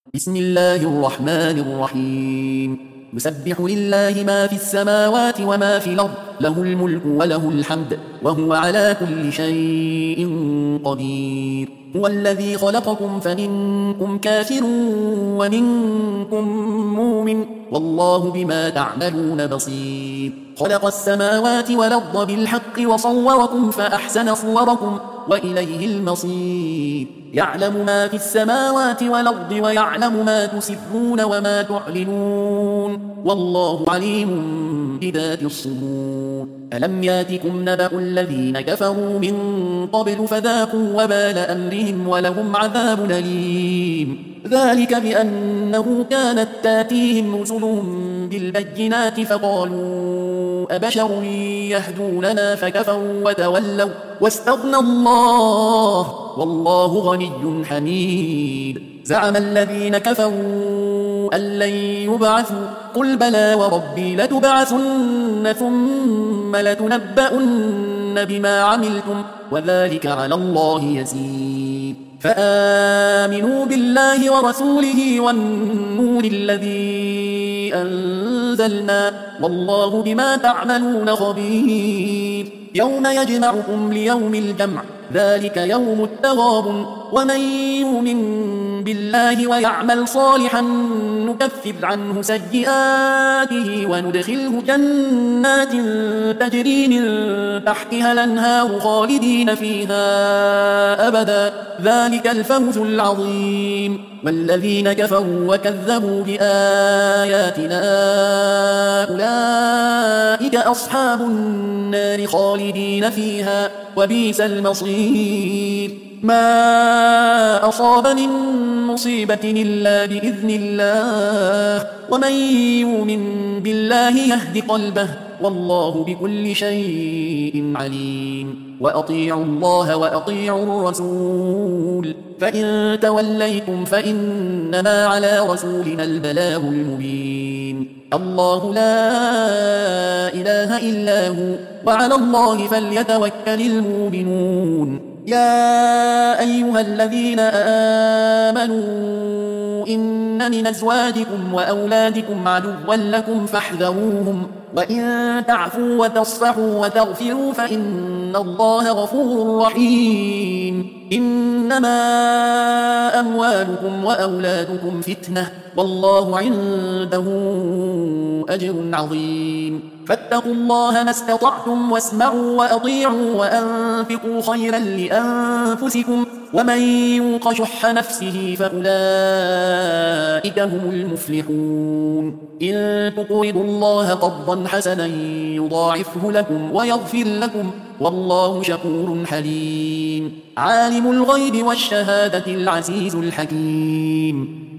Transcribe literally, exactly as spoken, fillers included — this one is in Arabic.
بسم الله الرحمن الرحيم يسبح لله ما في السماوات وما في الأرض له الملك وله الحمد وهو على كل شيء قدير هو الذي خلقكم فمنكم كافر ومنكم مؤمن والله بما تعملون بصير خلق السماوات والأرض بالحق وصوركم فأحسن صوركم وإليه المصير يعلم ما في السماوات والأرض ويعلم ما تسرون وما تعلنون والله عليم بذات الصدور ألم ياتكم نبأ الذين كفروا من قبل فذاقوا وبال أمرهم ولهم عذاب أليم ذلك بأنه كانت تاتيهم رسلهم بالبينات فقالوا أبشر يهدوننا فكفروا وتولوا واستغنى الله والله غني حميد زعم الذين كفروا أن لن يبعثوا قل بلى وربي لتبعثن ثم لتنبؤن بما عملتم وذلك على الله يسير فآمنوا بالله ورسوله والنور الذي أنزلنا والله بما تعملون خبير يوم يجمعكم ليوم الجمع ذلك يوم التغابن ومن يؤمن بالله ويعمل صالحا نكفر عنه سيئاته وندخله جنات تجري من تحتها الأنهار خالدين فيها أبدا ذلك الفوز العظيم والذين كفروا وكذبوا بآياتنا أولئك أصحاب النار خالدين فيها وبئس المصير ما أصاب من مصيبة إلا بإذن الله ومن يؤمن بالله يهد قلبه والله بكل شيء عليم وأطيعوا الله وأطيعوا الرسول فإن توليتم فإنما على رسولنا البلاغ المبين الله لا إله إلا هو وعلى الله فليتوكل المؤمنون يا أيها الذين آمنوا إن من أزواجكم وأولادكم عدوا لكم فاحذروهم وإن تعفوا وتصفحوا وتغفروا فإن الله غفور رحيم إنما أموالكم وأولادكم فتنة والله عنده أجر عظيم فاتقوا الله ما استطعتم واسمعوا وأطيعوا وأنفقوا خيرا لأنفسكم ومن يوق شح نفسه فأولئك هم المفلحون إن تقرضوا الله قرضا حسنا يضاعفه لكم ويغفر لكم والله شكور حليم عالم الغيب والشهادة العزيز الحكيم